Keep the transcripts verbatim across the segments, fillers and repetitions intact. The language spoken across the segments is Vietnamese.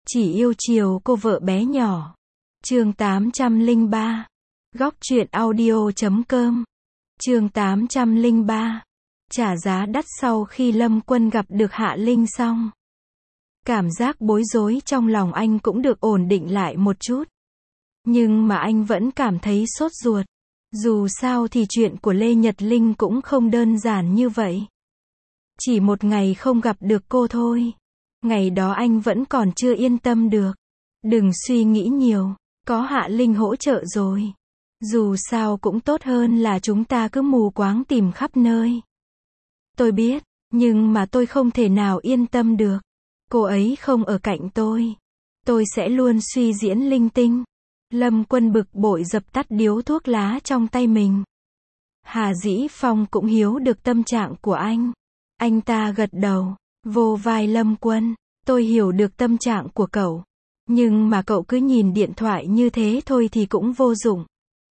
Chỉ yêu chiều cô vợ bé nhỏ. Chương tám trăm lẻ ba. Góc truyện audio chấm com. Chương tám trăm lẻ ba. Trả giá đắt sau khi Lâm Quân gặp được Hạ Linh xong. Cảm giác bối rối trong lòng anh cũng được ổn định lại một chút. Nhưng mà anh vẫn cảm thấy sốt ruột. Dù sao thì chuyện của Lê Nhật Linh cũng không đơn giản như vậy. Chỉ một ngày không gặp được cô thôi. Ngày đó anh vẫn còn chưa yên tâm được. Đừng suy nghĩ nhiều, có Hạ Linh hỗ trợ rồi. Dù sao cũng tốt hơn là chúng ta cứ mù quáng tìm khắp nơi. Tôi biết, nhưng mà tôi không thể nào yên tâm được. Cô ấy không ở cạnh tôi. Tôi sẽ luôn suy diễn linh tinh. Lâm Quân bực bội dập tắt điếu thuốc lá trong tay mình. Hà Dĩ Phong cũng hiểu được tâm trạng của anh. Anh ta gật đầu, vô vai Lâm Quân. Tôi hiểu được tâm trạng của cậu. Nhưng mà cậu cứ nhìn điện thoại như thế thôi thì cũng vô dụng.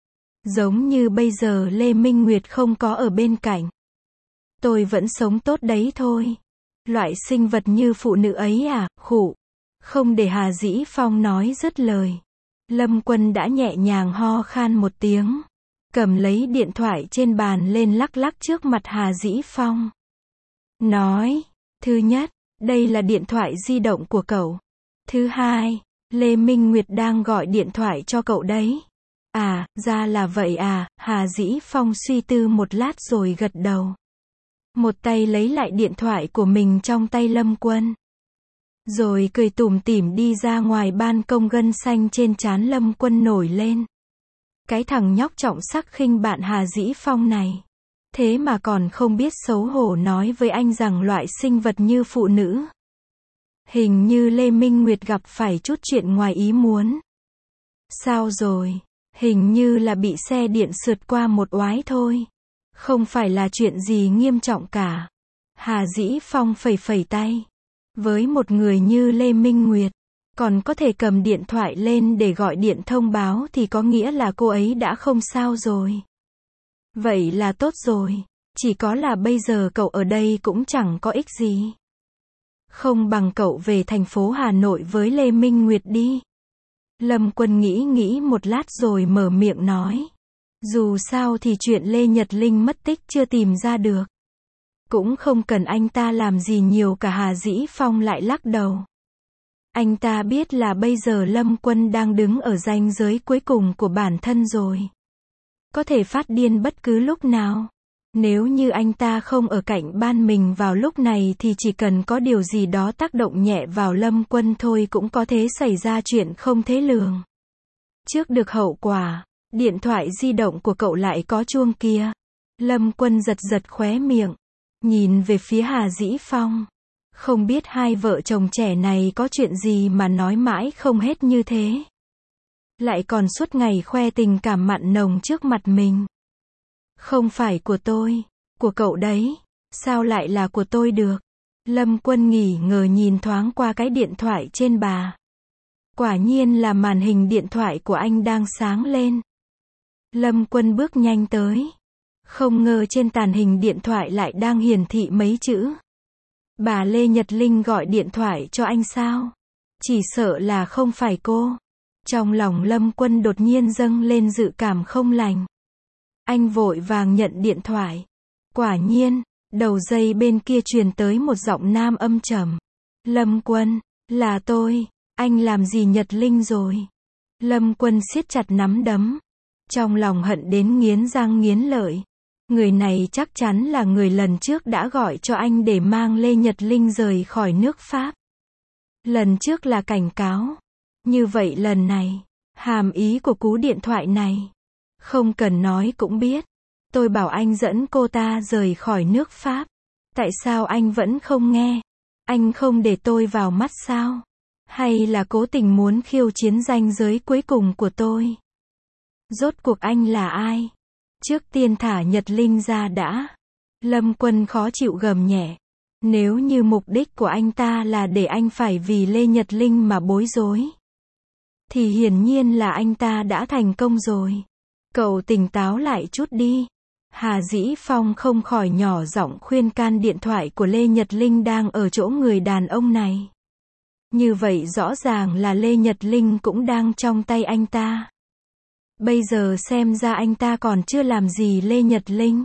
Giống như bây giờ Lê Minh Nguyệt không có ở bên cạnh. Tôi vẫn sống tốt đấy thôi. Loại sinh vật như phụ nữ ấy à, khụ. Không để Hà Dĩ Phong nói dứt lời. Lâm Quân đã nhẹ nhàng ho khan một tiếng. Cầm lấy điện thoại trên bàn lên lắc lắc trước mặt Hà Dĩ Phong. Nói, thứ nhất, đây là điện thoại di động của cậu. Thứ hai, Lê Minh Nguyệt đang gọi điện thoại cho cậu đấy. À, ra là vậy à, Hà Dĩ Phong suy tư một lát rồi gật đầu. Một tay lấy lại điện thoại của mình trong tay Lâm Quân. Rồi cười tủm tỉm đi ra ngoài ban công, gân xanh trên trán Lâm Quân nổi lên. Cái thằng nhóc trọng sắc khinh bạn Hà Dĩ Phong này. Thế mà còn không biết xấu hổ nói với anh rằng loại sinh vật như phụ nữ. Hình như Lê Minh Nguyệt gặp phải chút chuyện ngoài ý muốn. Sao rồi? Hình như là bị xe điện sượt qua một oái thôi. Không phải là chuyện gì nghiêm trọng cả. Hà Dĩ Phong phẩy phẩy tay. Với một người như Lê Minh Nguyệt, còn có thể cầm điện thoại lên để gọi điện thông báo thì có nghĩa là cô ấy đã không sao rồi. Vậy là tốt rồi. Chỉ có là bây giờ cậu ở đây cũng chẳng có ích gì. Không bằng cậu về thành phố Hà Nội với Lê Minh Nguyệt đi. Lâm Quân nghĩ nghĩ một lát rồi mở miệng nói. Dù sao thì chuyện Lê Nhật Linh mất tích chưa tìm ra được. Cũng không cần anh ta làm gì nhiều cả. Hà Dĩ Phong lại lắc đầu. Anh ta biết là bây giờ Lâm Quân đang đứng ở ranh giới cuối cùng của bản thân rồi. Có thể phát điên bất cứ lúc nào. Nếu như anh ta không ở cạnh ban mình vào lúc này thì chỉ cần có điều gì đó tác động nhẹ vào Lâm Quân thôi cũng có thể xảy ra chuyện không thể lường. Trước được hậu quả, điện thoại di động của cậu lại có chuông kia. Lâm Quân giật giật khóe miệng, nhìn về phía Hà Dĩ Phong. Không biết hai vợ chồng trẻ này có chuyện gì mà nói mãi không hết như thế. Lại còn suốt ngày khoe tình cảm mặn nồng trước mặt mình. Không phải của tôi, của cậu đấy. Sao lại là của tôi được? Lâm Quân nghỉ ngờ nhìn thoáng qua cái điện thoại trên bà. Quả nhiên là màn hình điện thoại của anh đang sáng lên. Lâm Quân bước nhanh tới. Không ngờ trên tàn hình điện thoại lại đang hiển thị mấy chữ. Bà Lê Nhật Linh gọi điện thoại cho anh sao? Chỉ sợ là không phải cô. Trong lòng Lâm Quân đột nhiên dâng lên dự cảm không lành. Anh vội vàng nhận điện thoại. Quả nhiên, đầu dây bên kia truyền tới một giọng nam âm trầm. Lâm Quân, là tôi, anh làm gì Nhật Linh rồi? Lâm Quân siết chặt nắm đấm. Trong lòng hận đến nghiến răng nghiến lợi. Người này chắc chắn là người lần trước đã gọi cho anh để mang Lê Nhật Linh rời khỏi nước Pháp. Lần trước là cảnh cáo. Như vậy lần này, hàm ý của cú điện thoại này, không cần nói cũng biết. Tôi bảo anh dẫn cô ta rời khỏi nước Pháp. Tại sao anh vẫn không nghe? Anh không để tôi vào mắt sao? Hay là cố tình muốn khiêu chiến ranh giới cuối cùng của tôi? Rốt cuộc anh là ai? Trước tiên thả Nhật Linh ra đã. Lâm Quân khó chịu gầm nhẹ. Nếu như mục đích của anh ta là để anh phải vì Lê Nhật Linh mà bối rối, thì hiển nhiên là anh ta đã thành công rồi. Cậu tỉnh táo lại chút đi. Hà Dĩ Phong không khỏi nhỏ giọng khuyên can. Điện thoại của Lê Nhật Linh đang ở chỗ người đàn ông này. Như vậy rõ ràng là Lê Nhật Linh cũng đang trong tay anh ta. Bây giờ xem ra anh ta còn chưa làm gì Lê Nhật Linh.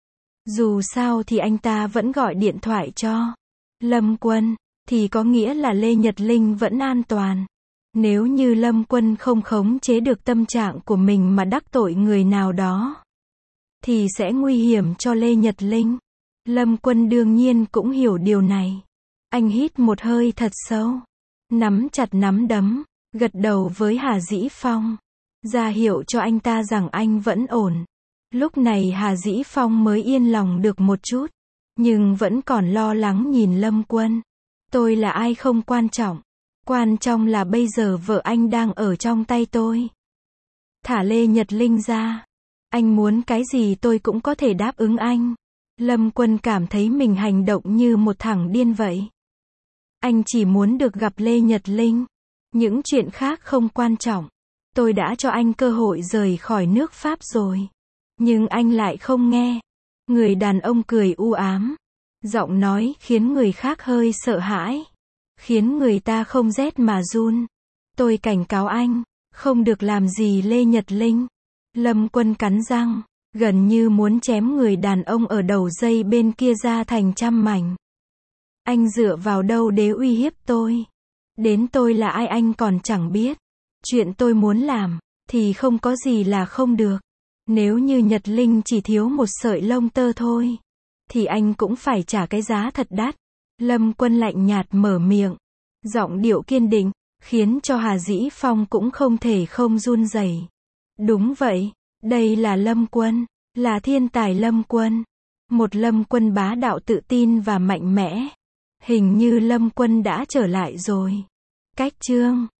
Dù sao thì anh ta vẫn gọi điện thoại cho Lâm Quân, thì có nghĩa là Lê Nhật Linh vẫn an toàn. Nếu như Lâm Quân không khống chế được tâm trạng của mình mà đắc tội người nào đó, thì sẽ nguy hiểm cho Lê Nhật Linh. Lâm Quân đương nhiên cũng hiểu điều này. Anh hít một hơi thật sâu, nắm chặt nắm đấm, gật đầu với Hà Dĩ Phong, ra hiệu cho anh ta rằng anh vẫn ổn. Lúc này Hà Dĩ Phong mới yên lòng được một chút, nhưng vẫn còn lo lắng nhìn Lâm Quân. Tôi là ai không quan trọng, quan trọng là bây giờ vợ anh đang ở trong tay tôi. Thả Lê Nhật Linh ra, anh muốn cái gì tôi cũng có thể đáp ứng anh. Lâm Quân cảm thấy mình hành động như một thằng điên vậy. Anh chỉ muốn được gặp Lê Nhật Linh, những chuyện khác không quan trọng. Tôi đã cho anh cơ hội rời khỏi nước Pháp rồi, nhưng anh lại không nghe. Người đàn ông cười u ám, giọng nói khiến người khác hơi sợ hãi, khiến người ta không rét mà run. Tôi cảnh cáo anh, không được làm gì Lê Nhật Linh. Lâm Quân cắn răng, gần như muốn chém người đàn ông ở đầu dây bên kia ra thành trăm mảnh. Anh dựa vào đâu để uy hiếp tôi? Đến tôi là ai anh còn chẳng biết. Chuyện tôi muốn làm, thì không có gì là không được. Nếu như Nhật Linh chỉ thiếu một sợi lông tơ thôi, thì anh cũng phải trả cái giá thật đắt. Lâm Quân lạnh nhạt mở miệng, giọng điệu kiên định, khiến cho Hà Dĩ Phong cũng không thể không run rẩy. Đúng vậy, đây là Lâm Quân, là thiên tài Lâm Quân. Một Lâm Quân bá đạo tự tin và mạnh mẽ. Hình như Lâm Quân đã trở lại rồi. Cách chương